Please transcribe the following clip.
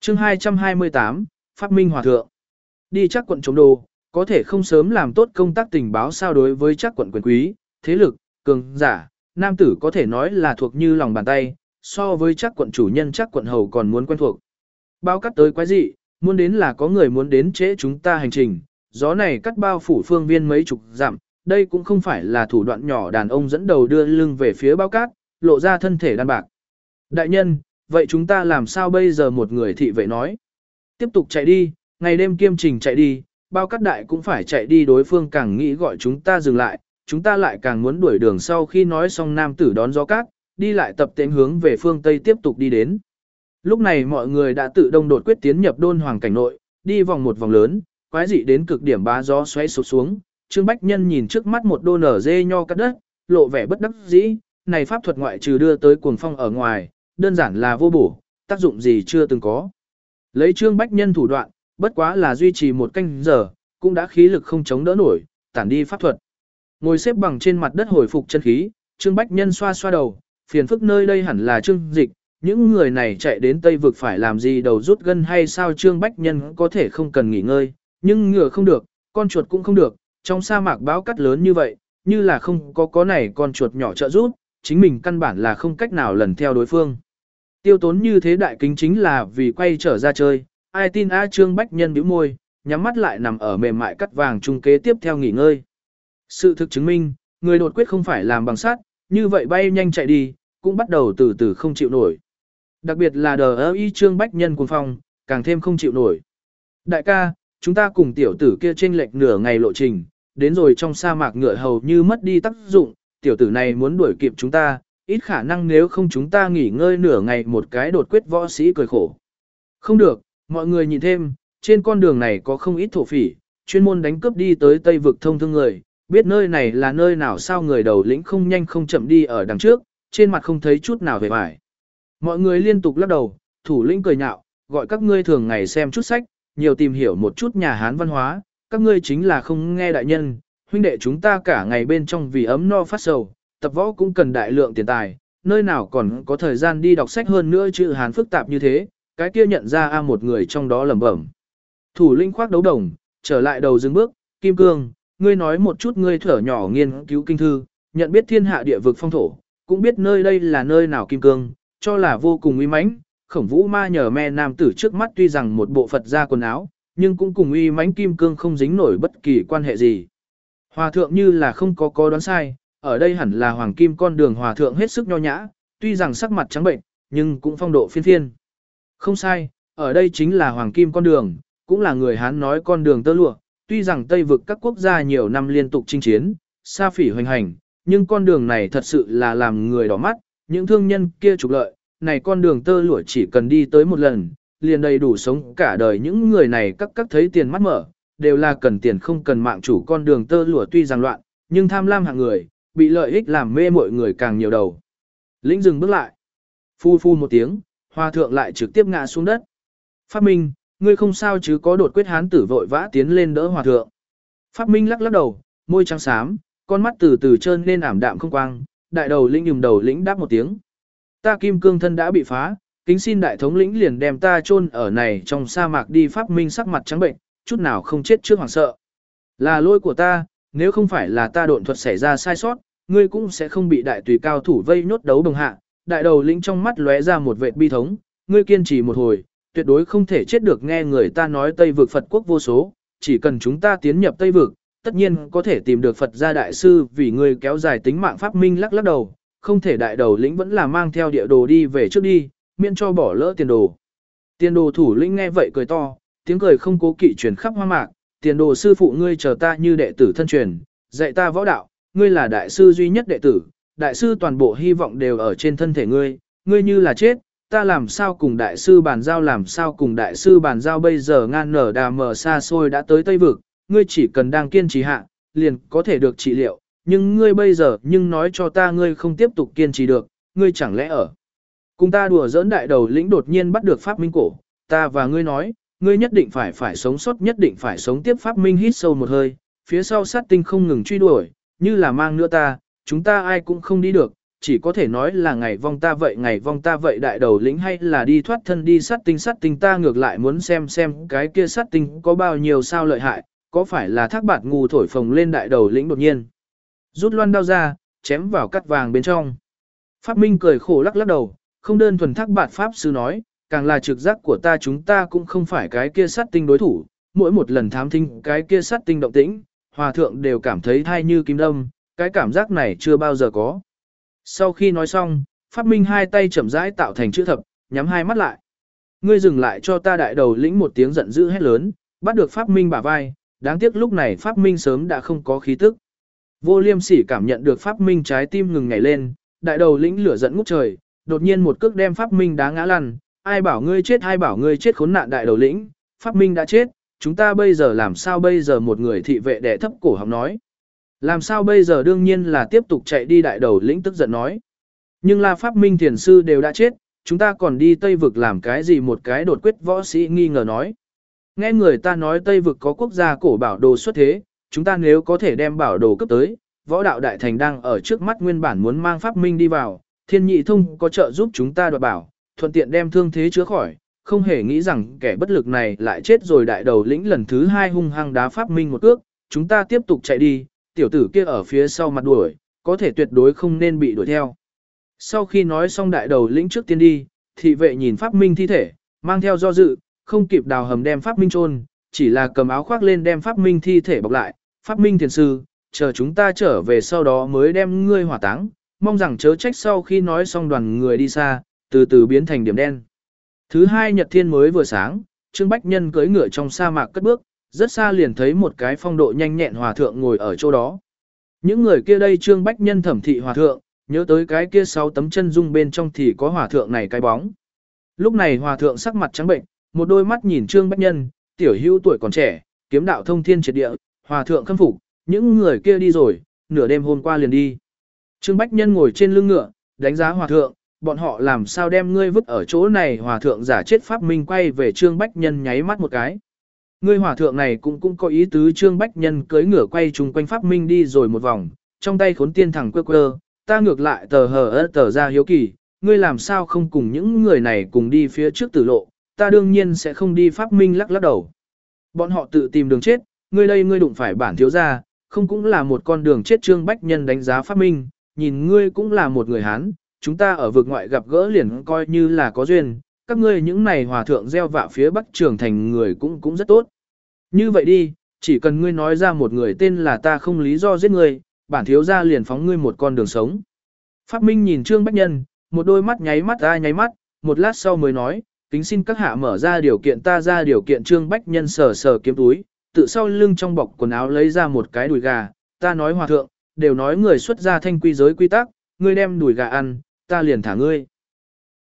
chương 228, Phát Minh Hòa Thượng. Đi chắc quận chống đồ, có thể không sớm làm tốt công tác tình báo sao đối với chắc quận quyền quý, thế lực, cường giả, nam tử có thể nói là thuộc như lòng bàn tay, so với chắc quận chủ nhân chắc quận hầu còn muốn quen thuộc. Bao cắt tới quái dị, muốn đến là có người muốn đến trễ chúng ta hành trình, gió này cắt bao phủ phương viên mấy chục dặm, đây cũng không phải là thủ đoạn nhỏ đàn ông dẫn đầu đưa lưng về phía bao cát, lộ ra thân thể đan bạc. Đại nhân, vậy chúng ta làm sao bây giờ một người thị vệ nói. Tiếp tục chạy đi, ngày đêm kiêm trình chạy đi, bao cát đại cũng phải chạy đi đối phương càng nghĩ gọi chúng ta dừng lại, chúng ta lại càng muốn đuổi đường sau khi nói xong nam tử đón gió cát, đi lại tập tễnh hướng về phương Tây tiếp tục đi đến. Lúc này mọi người đã tự đông đột quyết tiến nhập đôn hoàng cảnh nội, đi vòng một vòng lớn, quái dị đến cực điểm bá gió xoáy sụp xuống, Trương Bách Nhân nhìn trước mắt một đô nở dê nho cắt đất, lộ vẻ bất đắc dĩ, này pháp thuật ngoại trừ đưa tới cuồng phong ở ngoài, đơn giản là vô bổ, tác dụng gì chưa từng có. Lấy Trương Bách Nhân thủ đoạn, bất quá là duy trì một canh giờ, cũng đã khí lực không chống đỡ nổi, tản đi pháp thuật. Ngồi xếp bằng trên mặt đất hồi phục chân khí, Trương Bách Nhân xoa xoa đầu, phiền phức nơi đây hẳn là Trương Dịch, những người này chạy đến Tây vực phải làm gì đầu rút gân hay sao Trương Bách Nhân có thể không cần nghỉ ngơi, nhưng ngựa không được, con chuột cũng không được, trong sa mạc báo cắt lớn như vậy, như là không có này con chuột nhỏ trợ giúp, chính mình căn bản là không cách nào lần theo đối phương. Tiêu tốn như thế đại kính chính là vì quay trở ra chơi, ai tin Trương Bách Nhân bĩu môi, nhắm mắt lại nằm ở mềm mại cắt vàng trung kế tiếp theo nghỉ ngơi. Sự thực chứng minh, người đột quyết không phải làm bằng sắt, như vậy bay nhanh chạy đi, cũng bắt đầu từ từ không chịu nổi. Đặc biệt là DI Trương Bách Nhân cuồng phong, càng thêm không chịu nổi. Đại ca, chúng ta cùng tiểu tử kia chênh lệch nửa ngày lộ trình, đến rồi trong sa mạc ngựa hầu như mất đi tác dụng, tiểu tử này muốn đuổi kịp chúng ta, ít khả năng nếu không chúng ta nghỉ ngơi nửa ngày một cái đột quyết võ sĩ cười khổ. Không được, mọi người nhìn thêm, trên con đường này có không ít thổ phỉ, chuyên môn đánh cướp đi tới Tây vực thông thương người, biết nơi này là nơi nào sao người đầu lĩnh không nhanh không chậm đi ở đằng trước, trên mặt không thấy chút nào vẻ vải. Mọi người liên tục lắc đầu, thủ lĩnh cười nhạo, gọi các ngươi thường ngày xem chút sách, nhiều tìm hiểu một chút nhà Hán văn hóa, các ngươi chính là không nghe đại nhân, huynh đệ chúng ta cả ngày bên trong vì ấm no phát sầu, tập võ cũng cần đại lượng tiền tài, nơi nào còn có thời gian đi đọc sách hơn nữa chữ Hán phức tạp như thế, cái kia nhận ra một người trong đó lẩm bẩm. Thủ lĩnh khoác đấu đồng, trở lại đầu dừng bước, Kim Cương, ngươi nói một chút ngươi thở nhỏ nghiên cứu kinh thư, nhận biết thiên hạ địa vực phong thổ, cũng biết nơi đây là nơi nào Kim Cương, cho là vô cùng uy mãnh. Khổng Vũ Ma nhờ me nam tử trước mắt tuy rằng một bộ Phật ra quần áo, nhưng cũng cùng uy mãnh Kim Cương không dính nổi bất kỳ quan hệ gì. Hòa thượng như là không có đoán sai, ở đây hẳn là Hoàng Kim con đường hòa thượng hết sức nho nhã, tuy rằng sắc mặt trắng bệnh, nhưng cũng phong độ phiên phiên. Không sai, ở đây chính là Hoàng Kim con đường, cũng là người Hán nói con đường tơ lụa, tuy rằng Tây vực các quốc gia nhiều năm liên tục chinh chiến, sa phỉ hoành hành, nhưng con đường này thật sự là làm người đỏ mắt, những thương nhân kia trục lợi, này con đường tơ lụa chỉ cần đi tới một lần, liền đầy đủ sống cả đời những người này các thấy tiền mắt mở, đều là cần tiền không cần mạng chủ con đường tơ lụa tuy rằng loạn, nhưng tham lam hạng người, bị lợi ích làm mê mọi người càng nhiều đầu. Lĩnh dừng bước lại, phu phu một tiếng, hòa thượng lại trực tiếp ngã xuống đất. Pháp Minh, ngươi không sao chứ có đột quyết hán tử vội vã tiến lên đỡ hòa thượng. Pháp Minh lắc lắc đầu, môi trắng xám, con mắt từ từ trơn lên ảm đạm không quang, đại đầu lĩnh nhùm đầu lĩnh đáp một tiếng. Ta Kim Cương thân đã bị phá, kính xin đại thống lĩnh liền đem ta chôn ở này trong sa mạc đi. Pháp Minh sắc mặt trắng bệnh, chút nào không chết trước hoảng sợ. Là lỗi của ta, nếu không phải là ta độn thuật xảy ra sai sót, ngươi cũng sẽ không bị đại tùy cao thủ vây nhốt đấu đồng hạ. Đại đầu lĩnh trong mắt lóe ra một vệt bi thống, ngươi kiên trì một hồi, tuyệt đối không thể chết được. Nghe người ta nói Tây vực Phật quốc vô số, chỉ cần chúng ta tiến nhập Tây vực, tất nhiên có thể tìm được Phật gia đại sư vì ngươi kéo dài tính mạng. Pháp Minh lắc lắc đầu, không thể. Đại đầu lĩnh vẫn là mang theo địa đồ đi về trước đi, miễn cho bỏ lỡ tiền đồ. Tiền đồ thủ lĩnh nghe vậy cười to, tiếng cười không cố kỵ truyền khắp hoa mạc. Tiền đồ sư phụ ngươi chờ ta như đệ tử thân truyền, dạy ta võ đạo, ngươi là đại sư duy nhất đệ tử, đại sư toàn bộ hy vọng đều ở trên thân thể ngươi, ngươi như là chết, ta làm sao cùng đại sư bàn giao. Làm sao cùng đại sư bàn giao bây giờ ngan nở đà mờ xa xôi đã tới Tây vực, ngươi chỉ cần đang kiên trì hạ, liền có thể được trị liệu, nhưng ngươi bây giờ nhưng nói cho ta ngươi không tiếp tục kiên trì được, ngươi chẳng lẽ ở cùng ta đùa giỡn. Đại đầu lĩnh đột nhiên bắt được Pháp Minh cổ, ta và ngươi nói, ngươi nhất định phải sống sót, nhất định phải sống tiếp. Pháp Minh hít sâu một hơi, phía sau sát tinh không ngừng truy đuổi, như là mang nữa ta, chúng ta ai cũng không đi được, chỉ có thể nói là ngày vong ta vậy đại đầu lĩnh hay là đi thoát thân đi sát tinh ta ngược lại muốn xem cái kia sát tinh có bao nhiêu sao lợi hại, có phải là Thác Bạt ngu thổi phồng lên đại đầu lĩnh đột nhiên. Rút loan đao ra, chém vào cắt vàng bên trong. Pháp Minh cười khổ lắc lắc đầu, không đơn thuần Thác Bạt Pháp Sư nói, càng là trực giác của chúng ta cũng không phải cái kia sát tinh đối thủ, mỗi một lần thám thính cái kia sát tinh động tĩnh, hòa thượng đều cảm thấy thai như kim đâm, cái cảm giác này chưa bao giờ có. Sau khi nói xong, Pháp Minh hai tay chậm rãi tạo thành chữ thập, nhắm hai mắt lại. Ngươi dừng lại cho ta đại đầu lĩnh một tiếng giận dữ hét lớn, bắt được Pháp Minh bả vai, đáng tiếc lúc này Pháp Minh sớm đã không có khí tức. Vô Liêm Sỉ cảm nhận được Pháp Minh trái tim ngừng nhảy lên, đại đầu lĩnh lửa giận ngút trời, đột nhiên một cước đem Pháp Minh đá ngã lăn, ai bảo ngươi chết khốn nạn đại đầu lĩnh, Pháp Minh đã chết, chúng ta bây giờ làm sao bây giờ một người thị vệ đè thấp cổ họng nói. Làm sao bây giờ đương nhiên là tiếp tục chạy đi đại đầu lĩnh tức giận nói. Nhưng là Pháp Minh thiền sư đều đã chết, chúng ta còn đi Tây Vực làm cái gì một cái đột quyết võ sĩ nghi ngờ nói. Nghe người ta nói Tây Vực có quốc gia cổ bảo đồ xuất thế, chúng ta nếu có thể đem bảo đồ cấp tới, võ đạo đại thành đang ở trước mắt nguyên bản muốn mang Pháp Minh đi vào, Thiên Nhị Thông có trợ giúp chúng ta đoạt bảo, thuận tiện đem thương thế chữa khỏi, không hề nghĩ rằng kẻ bất lực này lại chết rồi đại đầu lĩnh lần thứ hai hung hăng đá Pháp Minh một cước, chúng ta tiếp tục chạy đi, tiểu tử kia ở phía sau mặt đuổi, có thể tuyệt đối không nên bị đuổi theo. Sau khi nói xong đại đầu lĩnh trước tiên đi, thị vệ nhìn Pháp Minh thi thể, mang theo do dự, không kịp đào hầm đem Pháp Minh chôn, chỉ là cầm áo khoác lên đem Pháp Minh thi thể bọc lại, Pháp Minh thiền sư, chờ chúng ta trở về sau đó mới đem ngươi hỏa táng, mong rằng chớ trách sau khi nói xong đoàn người đi xa, từ từ biến thành điểm đen. Thứ hai nhật thiên mới vừa sáng, Trương Bách Nhân cưỡi ngựa trong sa mạc cất bước, rất xa liền thấy một cái phong độ nhanh nhẹn hòa thượng ngồi ở chỗ đó. Những người kia đây Trương Bách Nhân thẩm thị hòa thượng, nhớ tới cái kia 6 tấm chân dung bên trong thì có hòa thượng này cái bóng. Lúc này hòa thượng sắc mặt trắng bệnh, một đôi mắt nhìn Trương Bách Nhân, tiểu hữu tuổi còn trẻ, kiếm đạo thông thiên triệt địa, hòa thượng khâm phục, những người kia đi rồi, nửa đêm hôm qua liền đi. Trương Bách Nhân ngồi trên lưng ngựa, đánh giá hòa thượng, bọn họ làm sao đem ngươi vứt ở chỗ này hòa thượng giả chết Pháp Minh quay về Trương Bách Nhân nháy mắt một cái. Ngươi hòa thượng này cũng có ý tứ Trương Bách Nhân cưỡi ngựa quay chung quanh Pháp Minh đi rồi một vòng, trong tay khốn tiên thẳng quơ quơ, ta ngược lại tờ ra hiếu kỳ, ngươi làm sao không cùng những người này cùng đi phía trước tử lộ, ta đương nhiên sẽ không đi Pháp Minh lắc lắc đầu. Bọn họ tự tìm đường chết, ngươi đụng phải bản thiếu gia, không cũng là một con đường chết Trương Bách Nhân đánh giá Pháp Minh, nhìn ngươi cũng là một người Hán, chúng ta ở vực ngoại gặp gỡ liền coi như là có duyên, các ngươi những này hòa thượng gieo vạ phía Bắc Trường Thành người cũng rất tốt. Như vậy đi, chỉ cần ngươi nói ra một người tên là ta không lý do giết ngươi, bản thiếu gia liền phóng ngươi một con đường sống. Pháp Minh nhìn Trương Bách Nhân, một đôi mắt nháy mắt, một lát sau mới nói, kính xin các hạ mở ra điều kiện ta ra điều kiện Trương Bách Nhân sờ kiếm túi, tự sau lưng trong bọc quần áo lấy ra một cái đùi gà, ta nói hòa thượng, đều nói người xuất gia thanh quy giới quy tắc, ngươi đem đùi gà ăn, ta liền thả ngươi.